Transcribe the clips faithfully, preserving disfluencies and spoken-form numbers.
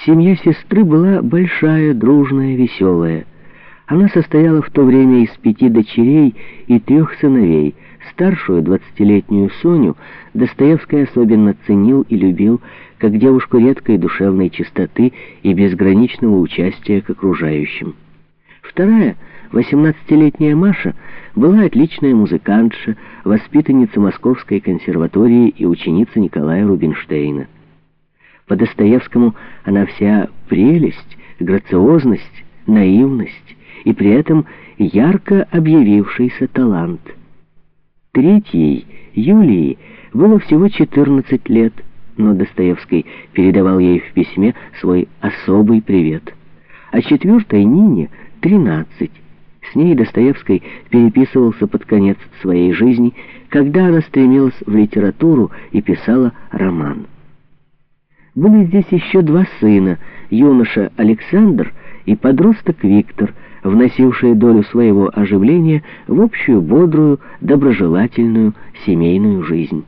Семья сестры была большая, дружная, веселая. Она состояла в то время из пяти дочерей и трех сыновей. Старшую, двадцатилетнюю Соню, Достоевский особенно ценил и любил, как девушку редкой душевной чистоты и безграничного участия к окружающим. Вторая, восемнадцатилетняя Маша, была отличная музыкантша, воспитанница Московской консерватории и ученица Николая Рубинштейна. По Достоевскому она вся прелесть, грациозность, наивность и при этом ярко объявившийся талант. Третьей, Юлии, было всего четырнадцать лет, но Достоевский передавал ей в письме свой особый привет. А четвертой, Нине, тринадцать. С ней Достоевский переписывался под конец своей жизни, когда она стремилась в литературу и писала роман. Были здесь еще два сына, юноша Александр и подросток Виктор, вносившие долю своего оживления в общую бодрую, доброжелательную семейную жизнь.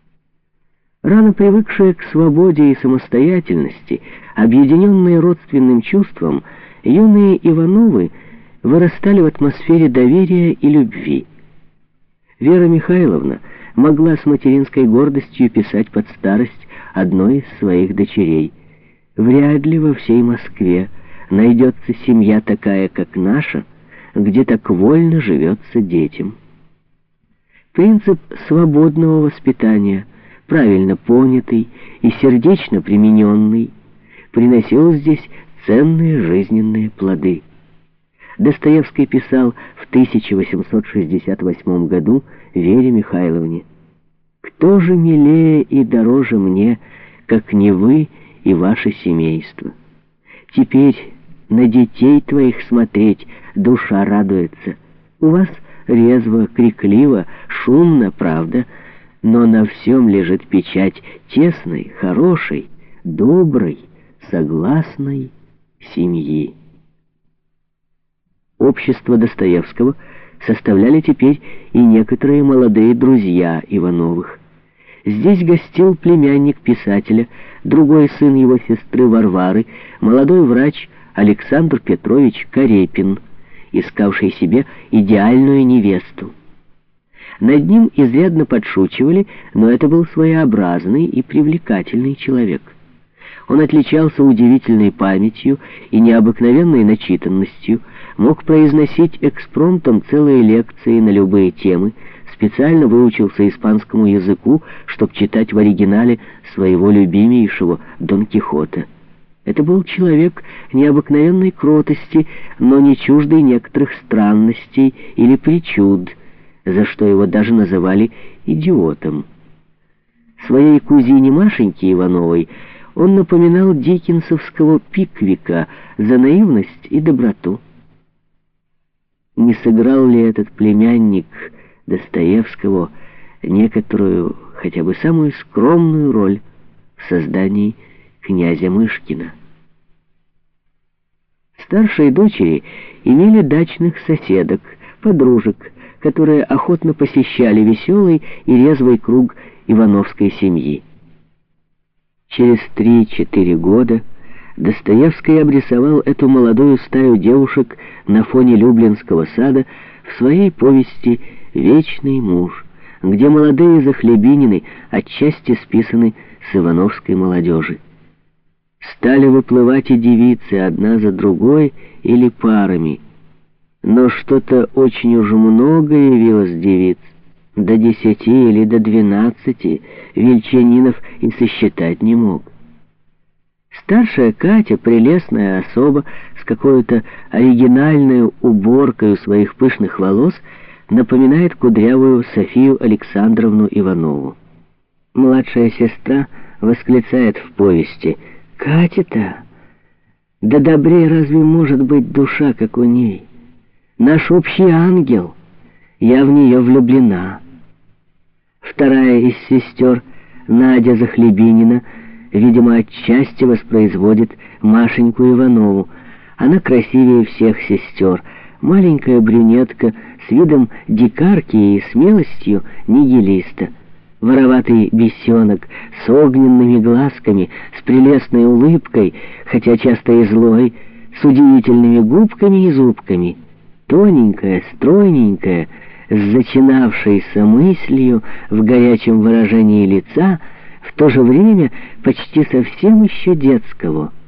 Рано привыкшие к свободе и самостоятельности, объединенные родственным чувством, юные Ивановы вырастали в атмосфере доверия и любви. Вера Михайловна могла с материнской гордостью писать под старость одной из своих дочерей: «Вряд ли во всей Москве найдется семья такая, как наша, где так вольно живется детям». Принцип свободного воспитания, правильно понятый и сердечно примененный, приносил здесь ценные жизненные плоды. Достоевский писал в тысяча восемьсот шестьдесят восьмом году Вере Михайловне: «Кто же милее и дороже мне, как не вы и ваше семейство? Теперь на детей твоих смотреть душа радуется. У вас резво, крикливо, шумно, правда, но на всем лежит печать тесной, хорошей, доброй, согласной семьи». Общество Достоевского составляли теперь и некоторые молодые друзья Ивановых. Здесь гостил племянник писателя, другой сын его сестры Варвары, молодой врач Александр Петрович Карепин, искавший себе идеальную невесту. Над ним изрядно подшучивали, но это был своеобразный и привлекательный человек. Он отличался удивительной памятью и необыкновенной начитанностью, мог произносить экспромтом целые лекции на любые темы, специально выучился испанскому языку, чтобы читать в оригинале своего любимейшего Дон Кихота. Это был человек необыкновенной кротости, но не чуждый некоторых странностей или причуд, за что его даже называли идиотом. Своей кузине Машеньке Ивановой он напоминал диккенсовского Пиквика за наивность и доброту. Не сыграл ли этот племянник Достоевского некоторую, хотя бы самую скромную роль в создании князя Мышкина? Старшие дочери имели дачных соседок, подружек, которые охотно посещали веселый и резвый круг ивановской семьи. Через три-четыре года Достоевский обрисовал эту молодую стаю девушек на фоне Люблинского сада в своей повести «Вечный муж», где молодые захлебинины отчасти списаны с ивановской молодежи. Стали выплывать и девицы одна за другой или парами, но что-то очень уж много явилось девиц. До десяти или до двенадцати Вельчанинов и сосчитать не мог. Старшая Катя, прелестная особа с какой-то оригинальной уборкой у своих пышных волос, напоминает кудрявую Софию Александровну Иванову. Младшая сестра восклицает в повести: «Катя-то, да добрее разве может быть душа, как у ней? Наш общий ангел, я в нее влюблена». Вторая из сестер, Надя Захлебинина, видимо, отчасти воспроизводит Машеньку Иванову. Она красивее всех сестер, маленькая брюнетка с видом дикарки и смелостью нигилиста. вороватый бесенок с огненными глазками, с прелестной улыбкой, хотя часто и злой, с удивительными губками и зубками, тоненькая, стройненькая, с зачинавшейся мыслью в горячем выражении лица, в то же время почти совсем еще детского.